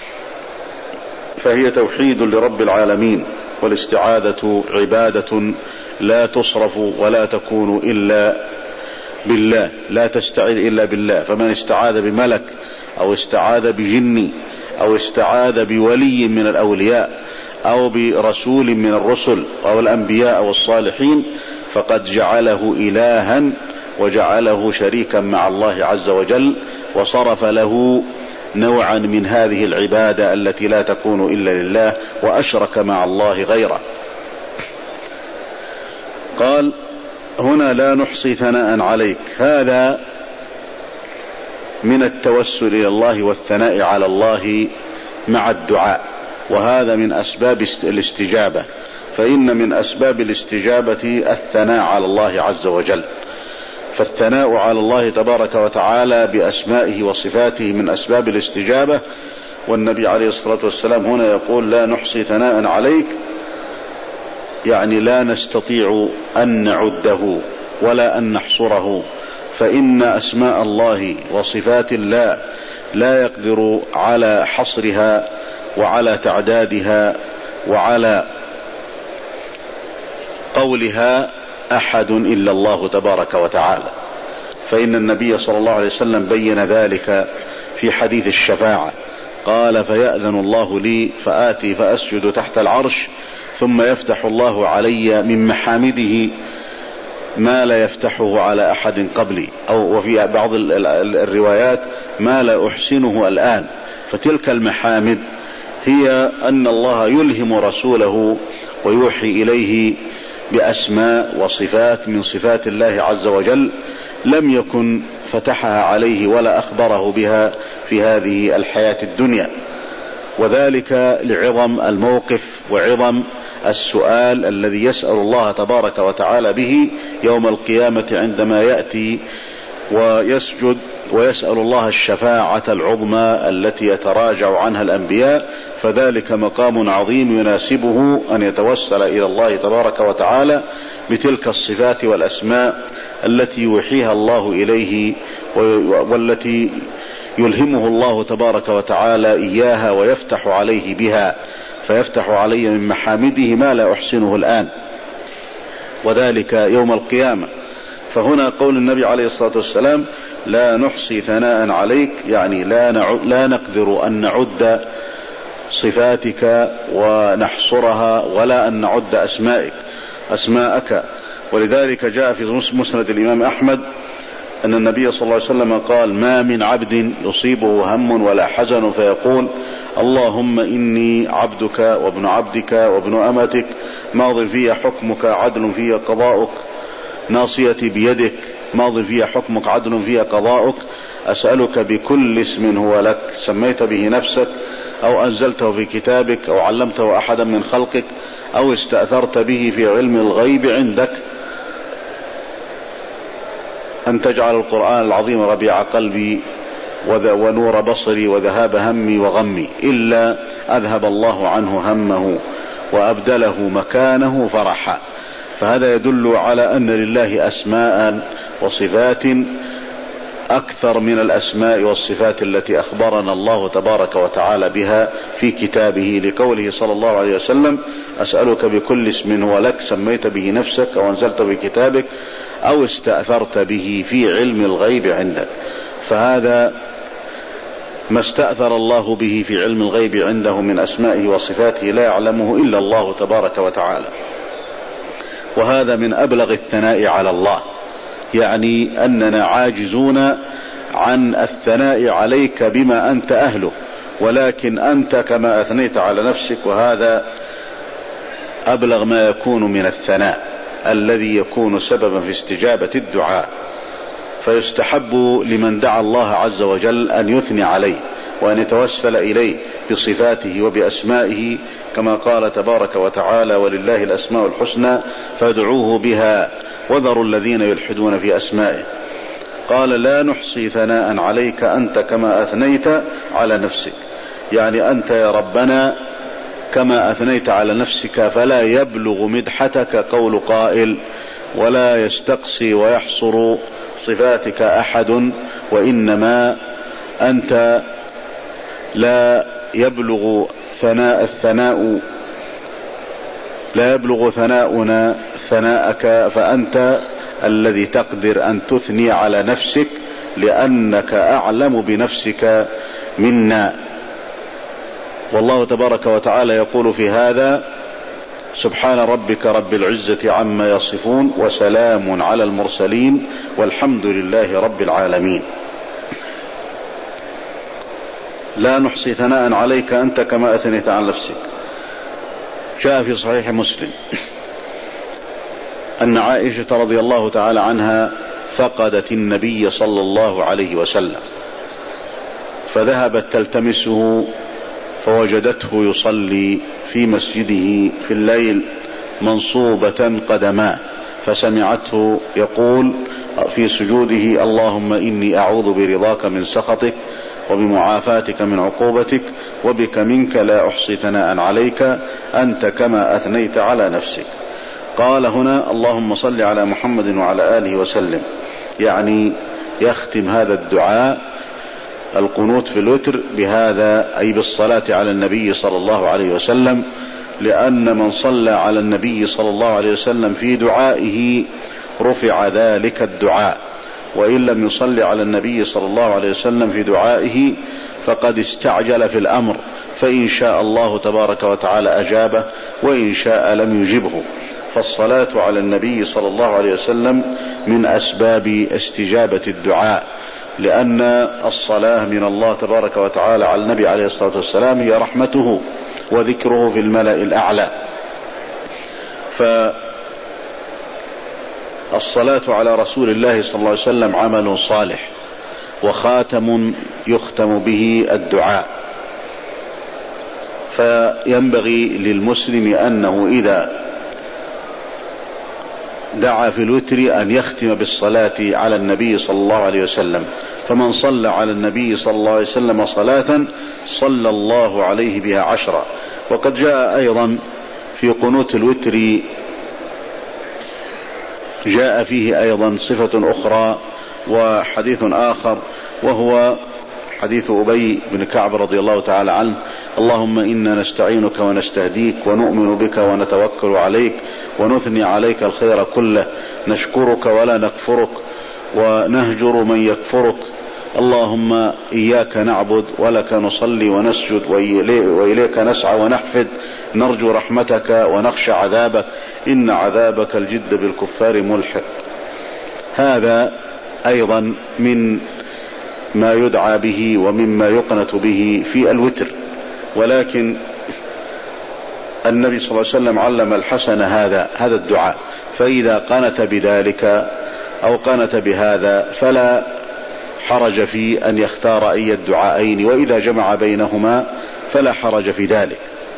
فهي توحيد لرب العالمين، والاستعاذة عبادة لا تصرف ولا تكون إلا بالله، لا تستعيذ إلا بالله. فمن استعاذ بملك أو استعاذ بجن أو استعاذ بولي من الأولياء أو برسول من الرسل أو الأنبياء أو الصالحين فقد جعله إلها وجعله شريكا مع الله عز وجل، وصرف له نوعا من هذه العبادة التي لا تكون إلا لله، وأشرك مع الله غيره. قال هنا: لا نحصي ثناء عليك. هذا من التوسل إلى الله والثناء على الله مع الدعاء، وهذا من أسباب الاستجابة، فإن من أسباب الاستجابة الثناء على الله عز وجل. فالثناء على الله تبارك وتعالى بأسمائه وصفاته من أسباب الاستجابة. والنبي عليه الصلاة والسلام هنا يقول: لا نحصي ثناء عليك، يعني لا نستطيع أن نعده ولا أن نحصره، فإن أسماء الله وصفات الله لا يقدر على حصرها وعلى تعدادها وعلى قولها أحد إلا الله تبارك وتعالى. فإن النبي صلى الله عليه وسلم بين ذلك في حديث الشفاعة، قال: فيأذن الله لي فآتي فأسجد تحت العرش ثم يفتح الله علي من محامده ما لا يفتحه على أحد قبلي، أو وفي بعض الروايات ما لا أحسنه الآن. فتلك المحامد هي أن الله يلهم رسوله ويوحي إليه بأسماء وصفات من صفات الله عز وجل لم يكن فتحها عليه ولا أخبره بها في هذه الحياة الدنيا، وذلك لعظم الموقف وعظم السؤال الذي يسأل الله تبارك وتعالى به يوم القيامة عندما يأتي ويسجد ويسأل الله الشفاعة العظمى التي يتراجع عنها الأنبياء. فذلك مقام عظيم يناسبه أن يتوسل إلى الله تبارك وتعالى بتلك الصفات والأسماء التي يوحيها الله إليه والتي يلهمه الله تبارك وتعالى إياها ويفتح عليه بها، فيفتح علي من محامده ما لا أحسنه الآن، وذلك يوم القيامة. فهنا قول النبي عليه الصلاة والسلام: لا نحصي ثناء عليك، يعني لا, لا نقدر أن نعد صفاتك ونحصرها ولا أن نعد أسمائك أسماءك. ولذلك جاء في مسند الإمام أحمد أن النبي صلى الله عليه وسلم قال: ما من عبد يصيبه هم ولا حزن فيقول: اللهم إني عبدك وابن عبدك وابن أمتك، ماض في حكمك عدل في قضاؤك، ناصيتي بيدك، ماض في حكمك عدل في قضاؤك، أسألك بكل اسم هو لك سميت به نفسك أو أنزلته في كتابك أو علمته أحدا من خلقك أو استأثرت به في علم الغيب عندك أن تجعل القرآن العظيم ربيع قلبي ونور بصري وذهاب همي وغمي، إلا أذهب الله عنه همه وأبدله مكانه فرحا. فهذا يدل على أن لله أسماء وصفات أكثر من الأسماء والصفات التي أخبرنا الله تبارك وتعالى بها في كتابه، لقوله صلى الله عليه وسلم: أسألك بكل اسم هو لك سميت به نفسك أو أنزلت بكتابك أو استأثرت به في علم الغيب عندك. فهذا ما استأثر الله به في علم الغيب عنده من أسمائه وصفاته لا يعلمه إلا الله تبارك وتعالى، وهذا من أبلغ الثناء على الله، يعني أننا عاجزون عن الثناء عليك بما أنت أهله، ولكن أنت كما أثنيت على نفسك، وهذا أبلغ ما يكون من الثناء الذي يكون سببا في استجابة الدعاء. فيستحب لمن دعا الله عز وجل أن يثني عليه وأن يتوسل إليه بصفاته وبأسمائه، كما قال تبارك وتعالى: ولله الأسماء الحسنى فادعوه بها وذروا الذين يلحدون في أسمائه. قال: لا نحصي ثناء عليك أنت كما أثنيت على نفسك، يعني أنت يا ربنا كما أثنيت على نفسك فلا يبلغ مدحتك قول قائل، ولا يستقصي ويحصر صفاتك أحد، وإنما أنت لا يبلغ ثناء الثناء لا يبلغ ثناؤنا ثناءك، فأنت الذي تقدر أن تثني على نفسك لأنك أعلم بنفسك منا. والله تبارك وتعالى يقول في هذا: سبحان ربك رب العزة عما يصفون وسلام على المرسلين والحمد لله رب العالمين. لا نحصي ثناء عليك أنت كما أثنيت عن نفسك. جاء في صحيح مسلم أن عائشة رضي الله تعالى عنها فقدت النبي صلى الله عليه وسلم، فذهبت تلتمسه فوجدته يصلي في مسجده في الليل منصوبة قدماه، فسمعته يقول في سجوده: اللهم إني أعوذ برضاك من سخطك وبمعافاتك من عقوبتك وبك منك لا أحصي ثناء عليك أنت كما أثنيت على نفسك. قال هنا: اللهم صل على محمد وعلى آله وسلم، يعني يختم هذا الدعاء القنوت في الوتر بهذا، أي بالصلاة على النبي صلى الله عليه وسلم، لأن من صلى على النبي صلى الله عليه وسلم في دعائه رفع ذلك الدعاء، وإن لم يصلي على النبي صلى الله عليه وسلم في دعائه فقد استعجل في الأمر، فإن شاء الله تبارك وتعالى أجابه وإن شاء لم يجبه. فالصلاة على النبي صلى الله عليه وسلم من أسباب استجابة الدعاء، لأن الصلاة من الله تبارك وتعالى على النبي عليه الصلاة والسلام هي رحمته وذكره في الملأ الأعلى. فالصلاة على رسول الله صلى الله عليه وسلم عمل صالح وخاتم يختم به الدعاء، فينبغي للمسلم أنه إذا دعا في الوتر أن يختم بالصلاة على النبي صلى الله عليه وسلم، فمن صلى على النبي صلى الله عليه وسلم صلاة صلى الله عليه بها عشرة. وقد جاء أيضا في قنوت الوتر جاء فيه أيضا صفة أخرى وحديث آخر، وهو حديث أبي بن كعب رضي الله تعالى عنه: اللهم إنا نستعينك ونستهديك ونؤمن بك ونتوكل عليك ونثني عليك الخير كله، نشكرك ولا نكفرك ونهجر من يكفرك، اللهم إياك نعبد ولك نصلي ونسجد وإليك نسعى ونحفد، نرجو رحمتك ونخشى عذابك، إن عذابك الجد بالكفار ملحق. هذا أيضا من ما يدعى به ومما يقنت به في الوتر، ولكن النبي صلى الله عليه وسلم علم الحسن هذا هذا الدعاء، فإذا قنت بذلك أو قنت بهذا فلا حرج في أن يختار أي الدعائين، وإذا جمع بينهما فلا حرج في ذلك.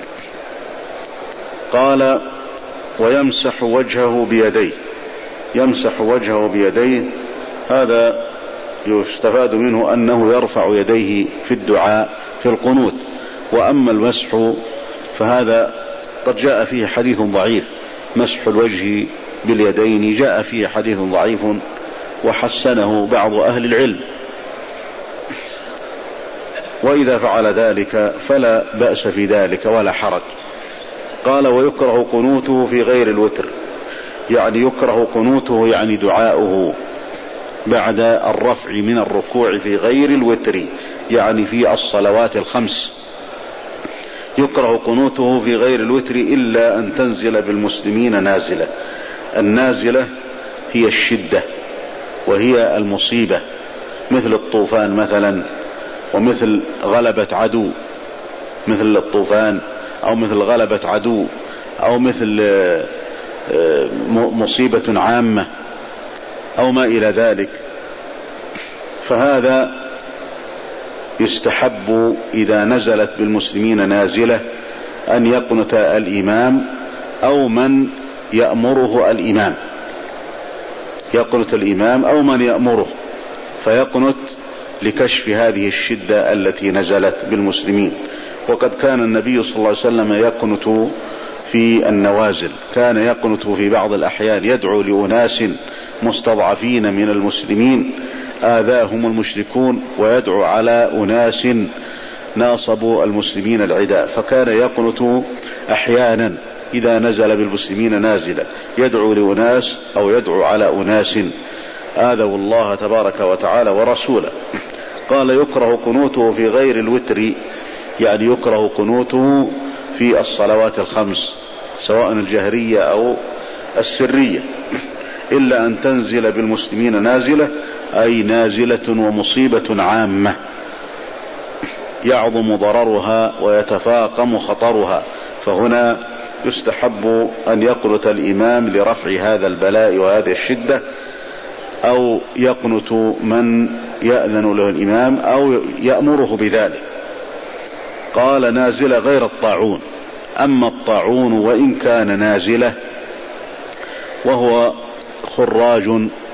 قال: ويمسح وجهه بيديه. يمسح وجهه بيديه هذا يستفاد منه أنه يرفع يديه في الدعاء في القنوت. وأما المسح فهذا قد جاء فيه حديث ضعيف، مسح الوجه باليدين جاء فيه حديث ضعيف وحسنه بعض أهل العلم، وإذا فعل ذلك فلا بأس في ذلك ولا حرج. قال ويكره قنوته في غير الوتر، يعني يكره قنوته يعني دعاؤه بعد الرفع من الركوع في غير الوتر، يعني في الصلوات الخمس. يكره قنوته في غير الوتر إلا أن تنزل بالمسلمين نازلة. النازلة هي الشدة وهي المصيبة، مثل الطوفان مثلا، ومثل غلبة عدو، مثل الطوفان أو مثل غلبة عدو أو مثل مصيبة عامة أو ما إلى ذلك. فهذا يستحب إذا نزلت بالمسلمين نازلة أن يقنت الإمام أو من يأمره الإمام، يقنت الإمام أو من يأمره فيقنت لكشف هذه الشدة التي نزلت بالمسلمين. وقد كان النبي صلى الله عليه وسلم يقنت في النوازل، كان يقنت في بعض الأحيان يدعو لأناس مستضعفين من المسلمين آذاهم المشركون، ويدعو على أناس ناصبوا المسلمين العداء، فكان يقنت أحيانا إذا نزل بالمسلمين نازلة يدعو لأناس أو يدعو على أناس آذوا الله تبارك وتعالى ورسوله. قال يكره قنوته في غير الوتر، يعني يكره قنوته في الصلوات الخمس سواء الجهرية أو السرية، إلا أن تنزل بالمسلمين نازلة، أي نازلة ومصيبة عامة يعظم ضررها ويتفاقم خطرها، فهنا يستحب أن يقنت الإمام لرفع هذا البلاء وهذه الشدة، أو يقنت من يأذن له الإمام أو يأمره بذلك. قال نازلة غير الطاعون. أما الطاعون وإن كان نازلة وهو خراج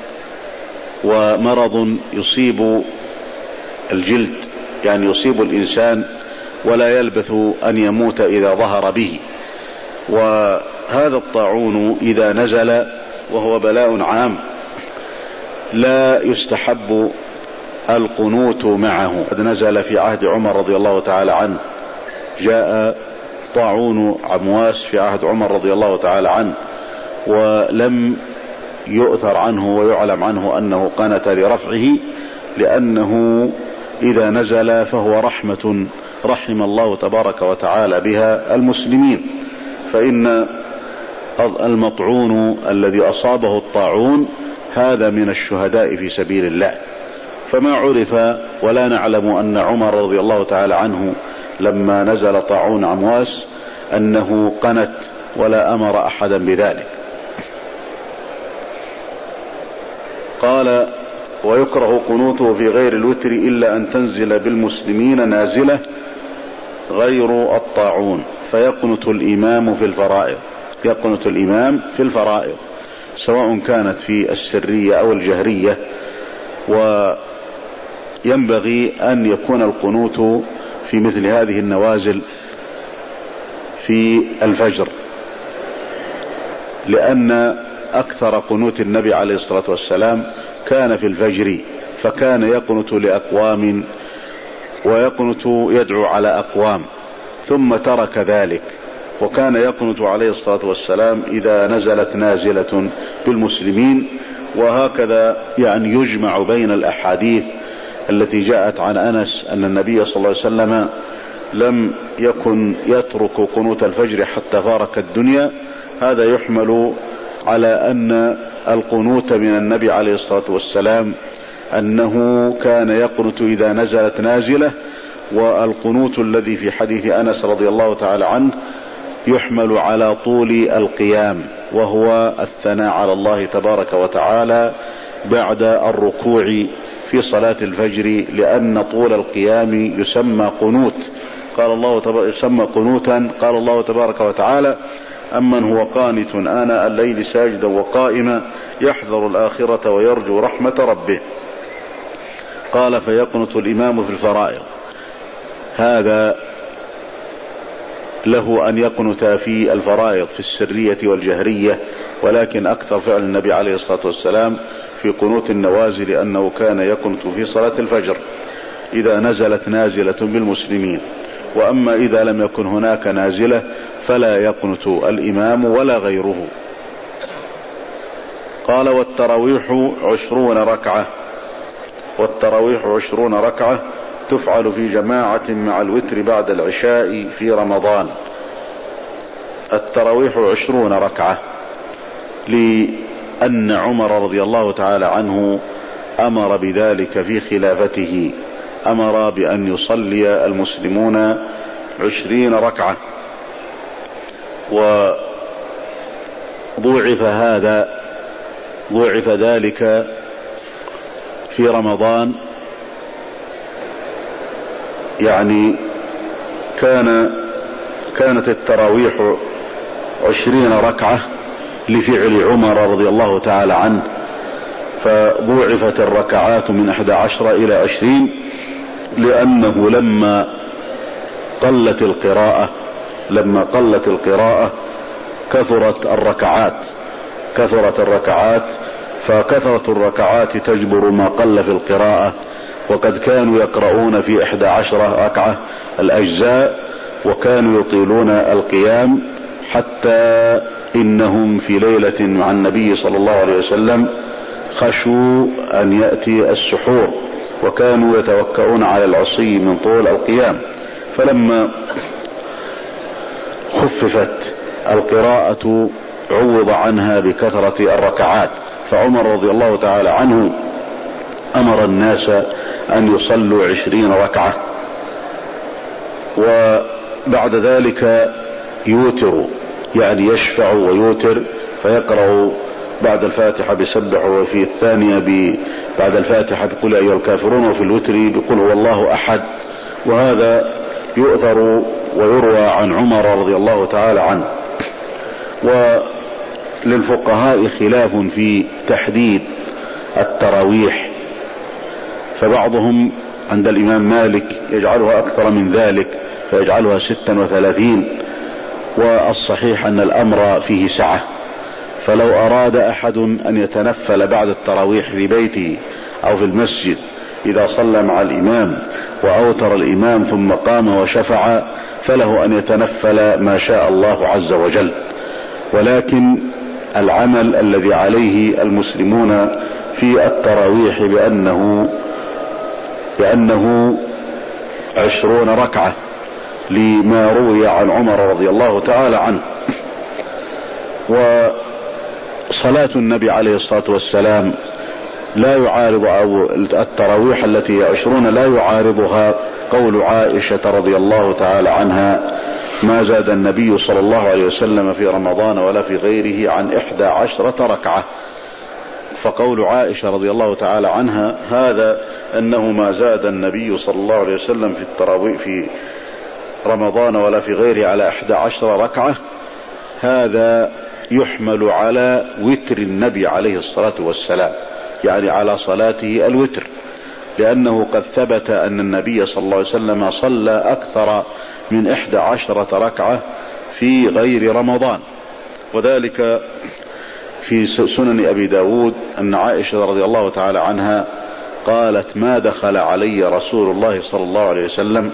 ومرض يصيب الجلد، يعني يصيب الإنسان ولا يلبث أن يموت إذا ظهر به، وهذا الطاعون إذا نزل وهو بلاء عام لا يستحب القنوت معه. قد نزل في عهد عمر رضي الله تعالى عنه، جاء طاعون عمواس في عهد عمر رضي الله تعالى عنه، ولم يؤثر عنه ويعلم عنه أنه قنت لرفعه، لأنه إذا نزل فهو رحمة رحم الله تبارك وتعالى بها المسلمين. فإن المطعون الذي أصابه الطاعون هذا من الشهداء في سبيل الله. فما عرف ولا نعلم أن عمر رضي الله تعالى عنه لما نزل طاعون عمواس أنه قنت ولا أمر أحدا بذلك. قال ويكره قنوته في غير الوتر إلا أن تنزل بالمسلمين نازلة غير الطاعون، فيقنت الإمام في الفرائض، يقنت الإمام في الفرائض سواء كانت في السرية أو الجهرية. وينبغي أن يكون القنوت في مثل هذه النوازل في الفجر، لأن أكثر قنوت النبي عليه الصلاة والسلام كان في الفجر، فكان يقنت لأقوام ويقنت يدعو على أقوام ثم ترك ذلك، وكان يقنت عليه الصلاة والسلام إذا نزلت نازلة بالمسلمين. وهكذا يعني يجمع بين الأحاديث التي جاءت عن أنس أن النبي صلى الله عليه وسلم لم يكن يترك قنوت الفجر حتى فارق الدنيا. هذا يحمل على أن القنوت من النبي عليه الصلاة والسلام أنه كان يقنت إذا نزلت نازلة، والقنوت الذي في حديث أنس رضي الله تعالى عنه يحمل على طول القيام، وهو الثناء على الله تبارك وتعالى بعد الركوع في صلاة الفجر، لأن طول القيام يسمى قنوت. قال الله تبارك يسمى قنوتا، قال الله تبارك وتعالى أمن هو قانت آناء الليل ساجدا وقائما يحذر الآخرة ويرجو رحمة ربه. قال فيقنت الإمام في الفرائض. هذا له أن يقنت في الفرائض في السرية والجهرية، ولكن أكثر فعل النبي عليه الصلاة والسلام في قنوت النوازل أنه كان يقنت في صلاة الفجر إذا نزلت نازلة بالمسلمين، وأما إذا لم يكن هناك نازلة فلا يقنت الإمام ولا غيره. قال والتراويح عشرون ركعة. والتراويح عشرون ركعة تفعل في جماعة مع الوتر بعد العشاء في رمضان. التراويح عشرون ركعة لأن عمر رضي الله تعالى عنه أمر بذلك في خلافته، أمر بأن يصلي المسلمون عشرين ركعة، وضوعف هذا ضوعف ذلك في رمضان. يعني كان كانت التراويح عشرين ركعة لفعل عمر رضي الله تعالى عنه، فضوعفت الركعات من احدى عشر الى عشرين، لانه لما قلت القراءة لما قلت القراءة كثرت الركعات كثرت الركعات فكثرة الركعات تجبر ما قل في القراءة. وقد كانوا يقرؤون في احدى عشر ركعة الأجزاء، وكانوا يطيلون القيام، حتى إنهم في ليلة مع النبي صلى الله عليه وسلم خشوا أن يأتي السحور، وكانوا يتوكؤون على العصي من طول القيام. فلما خففت القراءة عوض عنها بكثرة الركعات، فعمر رضي الله تعالى عنه أمر الناس أن يصلوا عشرين ركعة، وبعد ذلك يوتر، يعني يشفع ويوتر، فيقرأ بعد الفاتحة بسبح، وفي الثانية بعد الفاتحة بقل أيها الكافرون، وفي الوتر بقل هو الله أحد. وهذا يؤثر ويروى عن عمر رضي الله تعالى عنه. وللفقهاء خلاف في تحديد التراويح، فبعضهم عند الإمام مالك يجعلها أكثر من ذلك فيجعلها ستا وثلاثين، والصحيح أن الأمر فيه سعة. فلو أراد أحد أن يتنفل بعد التراويح في بيته أو في المسجد إذا صلى مع الإمام وأوتر الإمام ثم قام وشفع، فله أن يتنفل ما شاء الله عز وجل. ولكن العمل الذي عليه المسلمون في التراويح بأنه بأنه عشرون ركعة، لما روي عن عمر رضي الله تعالى عنه. وصلاة النبي عليه الصلاة والسلام لا يعارض، أو التراويح التي عشرون لا يعارضها قول عائشة رضي الله تعالى عنها: ما زاد النبي صلى الله عليه وسلم في رمضان ولا في غيره عن إحدى عشرة ركعة. فقول عائشة رضي الله تعالى عنها هذا أنه ما زاد النبي صلى الله عليه وسلم في التراويح في رمضان ولا في غيره على إحدى عشرة ركعة، هذا يحمل على وتر النبي عليه الصلاة والسلام، يعني على صلاته الوتر، لأنه قد ثبت أن النبي صلى الله عليه وسلم صلى أكثر من إحدى عشرة ركعة في غير رمضان. وذلك في سنن أبي داود أن عائشة رضي الله تعالى عنها قالت: ما دخل علي رسول الله صلى الله عليه وسلم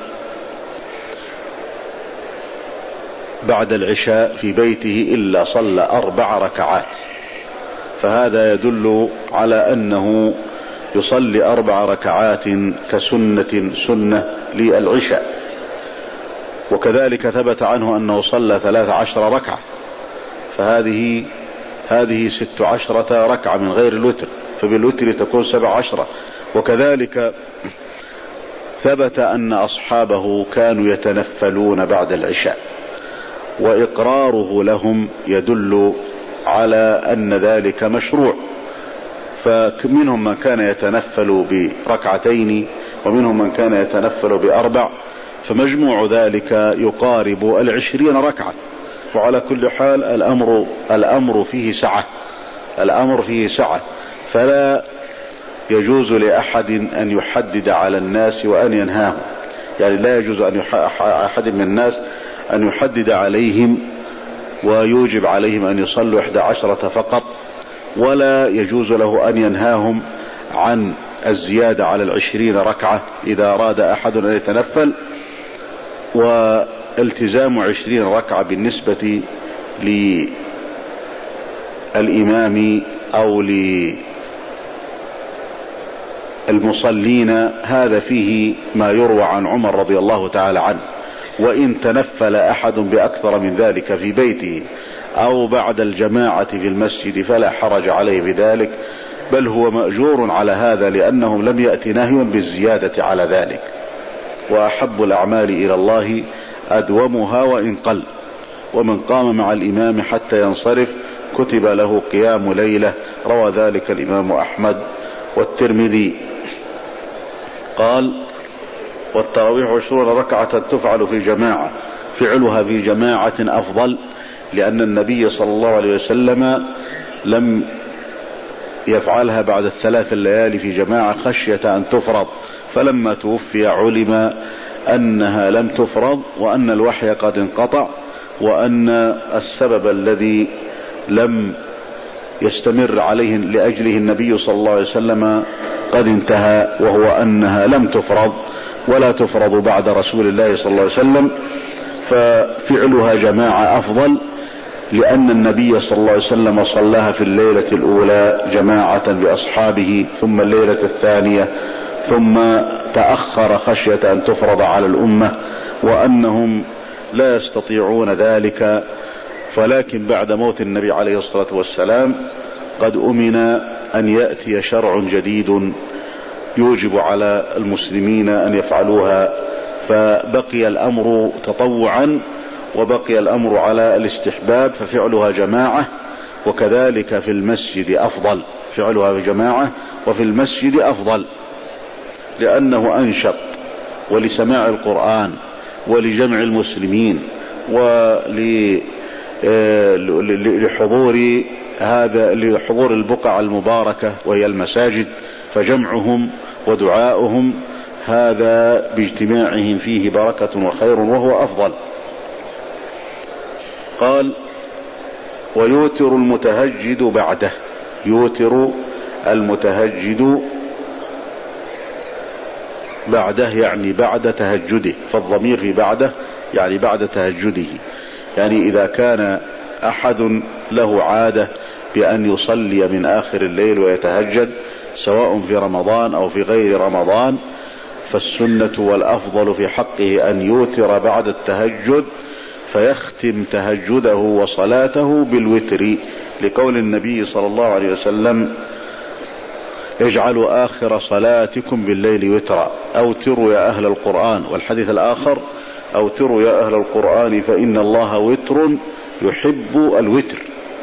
بعد العشاء في بيته إلا صلى أربع ركعات. فهذا يدل على أنه يصلي أربع ركعات كسنة سنة للعشاء. وكذلك ثبت عنه أنه صلى ثلاث عشر ركعة، فهذه هذه ست عشرة ركعة من غير الوتر، فبالوتر تكون سبع عشرة. وكذلك ثبت أن أصحابه كانوا يتنفلون بعد العشاء، وإقراره لهم يدل على أن ذلك مشروع. فمنهم من كان يتنفل بركعتين، ومنهم من كان يتنفل بأربع، فمجموع ذلك يقارب العشرين ركعة. وعلى كل حال الأمر, الأمر فيه سعة الأمر فيه سعة فلا يجوز لأحد أن يحدد على الناس وأن ينهاهم. يعني لا يجوز أن أحد من الناس أن يحدد عليهم ويوجب عليهم أن يصلوا إحدى عشرة فقط، ولا يجوز له أن ينهاهم عن الزيادة على العشرين ركعة إذا أراد أحد أن يتنفل. والتزام عشرين ركعة بالنسبة للإمام أو للمصلين هذا فيه ما يروى عن عمر رضي الله تعالى عنه. وإن تنفل أحد بأكثر من ذلك في بيته أو بعد الجماعة في المسجد فلا حرج عليه بذلك، بل هو مأجور على هذا، لأنهم لم يأت نهي بالزيادة على ذلك. وأحب الأعمال إلى الله أدومها وإن قل، ومن قام مع الإمام حتى ينصرف كتب له قيام ليلة. روى ذلك الإمام أحمد والترمذي. قال: والتراويح عشرون ركعة تفعل في جماعة، فعلها في جماعة أفضل، لأن النبي صلى الله عليه وسلم لم يفعلها بعد الثلاث الليالي في جماعة خشية أن تفرض، فلما توفي علم أنها لم تفرض، وأن الوحي قد انقطع، وأن السبب الذي لم يستمر عليه لأجله النبي صلى الله عليه وسلم قد انتهى، وهو أنها لم تفرض ولا تفرض بعد رسول الله صلى الله عليه وسلم. ففعلها جماعة أفضل، لأن النبي صلى الله عليه وسلم صلاها في الليلة الأولى جماعة بأصحابه، ثم الليلة الثانية، ثم تأخر خشية أن تفرض على الأمة، وأنهم لا يستطيعون ذلك. فلكن بعد موت النبي عليه الصلاة والسلام قد أمن أن يأتي شرع جديد يوجب على المسلمين أن يفعلوها، فبقي الأمر تطوعا وبقي الأمر على الاستحباب، ففعلها جماعة. وكذلك في المسجد أفضل، فعلها بجماعة وفي المسجد أفضل، لأنه أنشط، ولسماع القرآن، ولجمع المسلمين، ولحضور هذا لحضور البقع المباركة وهي المساجد، فجمعهم ودعاؤهم هذا باجتماعهم فيه بركة وخير وهو أفضل. قال: ويوتر المتهجد بعده، يوتر المتهجد بعده يعني بعد تهجده، فالضمير في بعده يعني بعد تهجده. يعني إذا كان أحد له عادة بأن يصلي من آخر الليل ويتهجد سواء في رمضان أو في غير رمضان، فالسنة والأفضل في حقه أن يوتر بعد التهجد، فيختم تهجده وصلاته بالوتر، لقول النبي صلى الله عليه وسلم: اجعلوا آخر صلاتكم بالليل وترا، أوتروا يا أهل القرآن. والحديث الآخر: أوتروا يا أهل القرآن فإن الله وتر يحب الوتر.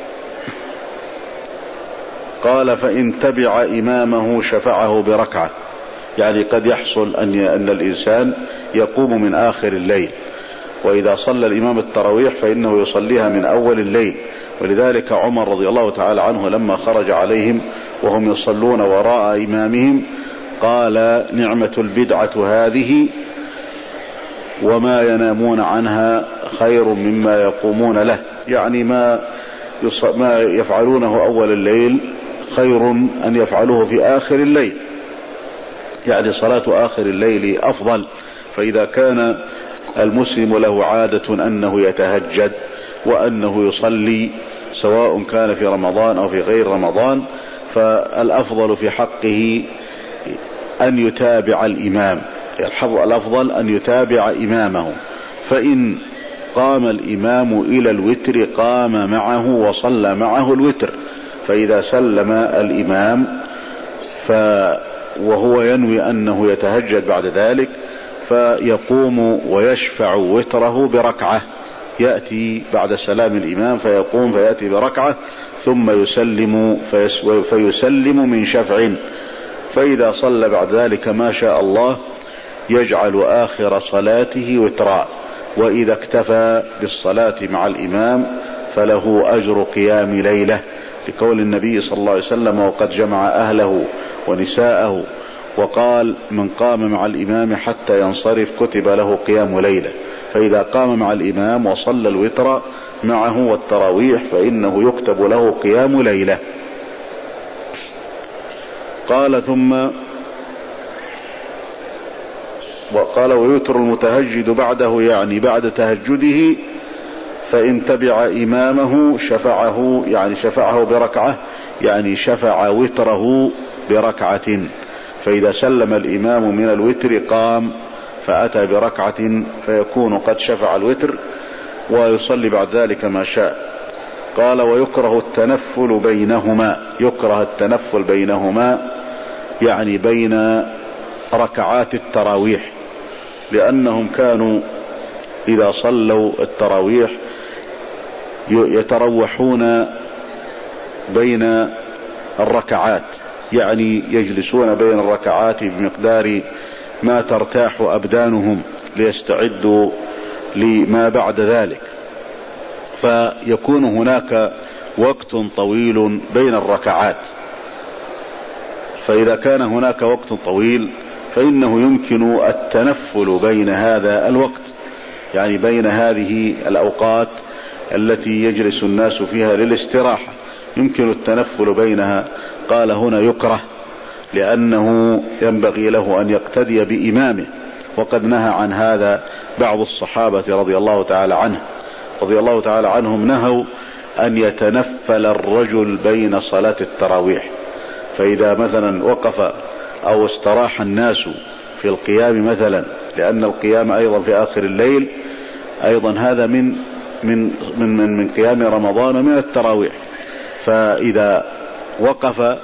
قال: فإن تبع إمامه شفعه بركعة، يعني قد يحصل أن أن الإنسان يقوم من آخر الليل، وإذا صلى الإمام التراويح فإنه يصليها من أول الليل. ولذلك عمر رضي الله تعالى عنه لما خرج عليهم وهم يصلون وراء إمامهم قال: نعمة البدعة هذه، وما ينامون عنها خير مما يقومون له. يعني ما ما يفعلونه أول الليل خير أن يفعلوه في آخر الليل، يعني صلاة آخر الليل أفضل. فإذا كان المسلم له عادة أنه يتهجد وأنه يصلي سواء كان في رمضان أو في غير رمضان، فالأفضل في حقه أن يتابع الإمام، الأفضل أن يتابع إمامه. فإن قام الإمام إلى الوتر قام معه وصلى معه الوتر، فإذا سلم الإمام ف وهو ينوي أنه يتهجد بعد ذلك فيقوم ويشفع وتره بركعة، يأتي بعد سلام الإمام فيقوم فيأتي بركعة ثم يسلم فيسلم من شفع، فإذا صلى بعد ذلك ما شاء الله يجعل آخر صلاته وترا، وإذا اكتفى بالصلاة مع الإمام فله أجر قيام ليلة، لقول النبي صلى الله عليه وسلم: وقد جمع أهله ونساءه وقال: من قام مع الإمام حتى ينصرف كتب له قيام ليلة. فإذا قام مع الإمام وصلى الوتر معه والتراويح فإنه يكتب له قيام ليلة. قال ثم وقال: ويوتر المتهجد بعده، يعني بعد تهجده، فإن تبع إمامه شفعه، يعني شفعه بركعة، يعني شفع وتره بركعة. فإذا سلم الإمام من الوتر قام فأتى بركعة فيكون قد شفع الوتر، ويصلي بعد ذلك ما شاء. قال: ويكره التنفل بينهما، يكره التنفل بينهما يعني بين ركعات التراويح، لأنهم كانوا إذا صلوا التراويح يتروحون بين الركعات، يعني يجلسون بين الركعات بمقدار ما ترتاح أبدانهم ليستعدوا لما بعد ذلك، فيكون هناك وقت طويل بين الركعات. فإذا كان هناك وقت طويل فإنه يمكن التنفل بين هذا الوقت، يعني بين هذه الأوقات التي يجلس الناس فيها للاستراحة يمكن التنفل بينها. قال: هنا يكره لأنه ينبغي له أن يقتدي بإمامه، وقد نهى عن هذا بعض الصحابة رضي الله تعالى عنه رضي الله تعالى عنهم نهوا أن يتنفل الرجل بين صلاة التراويح. فإذا مثلا وقف أو استراح الناس في القيام مثلا، لأن القيام أيضا في آخر الليل أيضا هذا من من من من, من قيام رمضان من التراويح، فإذا وقف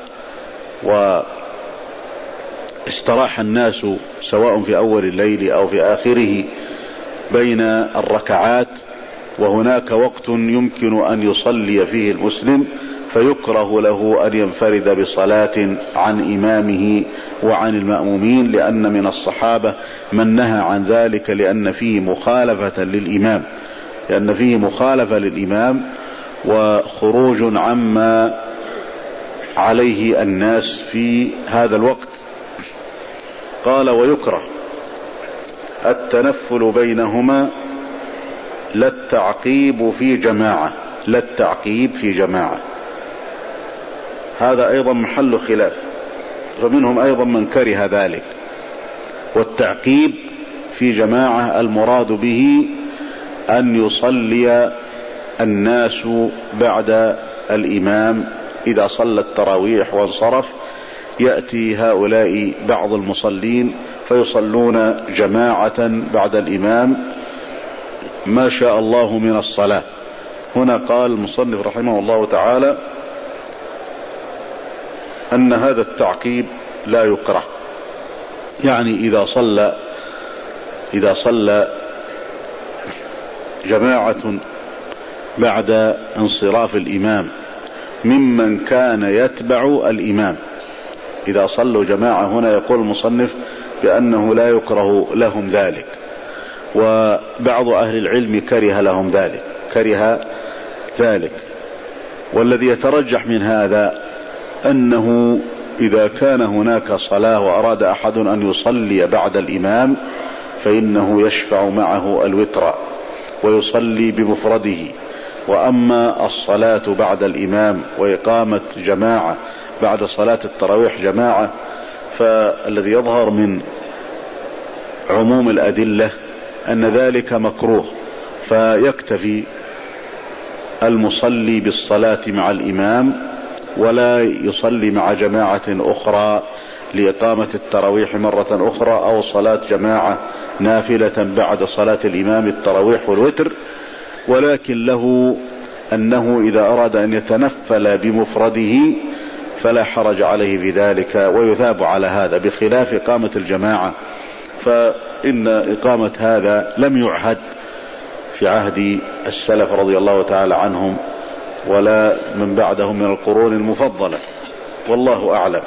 واستراح الناس سواء في أول الليل أو في آخره بين الركعات وهناك وقت يمكن أن يصلي فيه المسلم، فيكره له أن ينفرد بصلاة عن إمامه وعن المأمومين، لأن من الصحابة من نهى عن ذلك لأن فيه مخالفة للإمام لأن فيه مخالفة للإمام وخروج عما عليه الناس في هذا الوقت. قال: ويكره التنفل بينهما لا التعقيب في جماعة لا التعقيب في جماعة هذا أيضا محل خلاف، فمنهم أيضا من كره ذلك. والتعقيب في جماعة المراد به أن يصلي الناس بعد الإمام إذا صلى التراويح وانصرف، يأتي هؤلاء بعض المصلين فيصلون جماعة بعد الإمام ما شاء الله من الصلاة. هنا قال المصنف رحمه الله تعالى أن هذا التعقيب لا يكره، يعني إذا صلى إذا صلى جماعة بعد انصراف الإمام ممن كان يتبع الإمام، إذا صلوا جماعة هنا يقول المصنف بأنه لا يكره لهم ذلك، وبعض أهل العلم كره لهم ذلك كره ذلك والذي يترجح من هذا أنه إذا كان هناك صلاة وأراد أحد أن يصلي بعد الإمام فإنه يشفع معه الوتر ويصلي بمفرده. وأما الصلاة بعد الإمام وإقامة جماعة بعد صلاة التراويح جماعة، فالذي يظهر من عموم الأدلة أن ذلك مكروه، فيكتفي المصلي بالصلاة مع الإمام ولا يصلي مع جماعة أخرى لإقامة التراويح مرة أخرى، أو صلاة جماعة نافلة بعد صلاة الإمام التراويح والوتر، ولكن له أنه إذا أراد أن يتنفل بمفرده فلا حرج عليه في ذلك ويثاب على هذا، بخلاف إقامة الجماعة، فإن إقامة هذا لم يعهد في عهد السلف رضي الله تعالى عنهم ولا من بعدهم من القرون المفضلة، والله أعلم.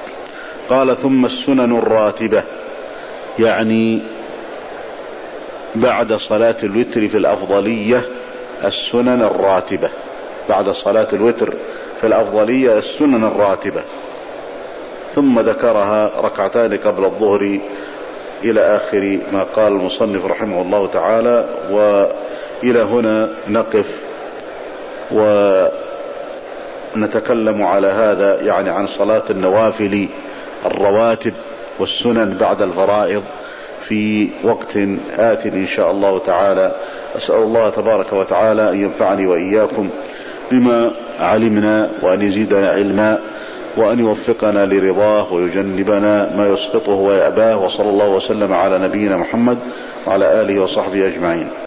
قال: ثم السنن الراتبة، يعني بعد صلاة الوتر في الأفضلية السنن الراتبة، بعد صلاة الوتر في الأفضلية السنن الراتبة، ثم ذكرها ركعتان قبل الظهر إلى آخر ما قال المصنف رحمه الله تعالى. وإلى هنا نقف ونتكلم على هذا، يعني عن صلاة النوافل الرواتب والسنن بعد الفرائض في وقت آت إن شاء الله تعالى. أسأل الله تبارك وتعالى أن ينفعني وإياكم بما علمنا، وأن يزيدنا علما، وأن يوفقنا لرضاه ويجنبنا ما يسقطه ويأباه. وصلى الله وسلم على نبينا محمد وعلى آله وصحبه أجمعين.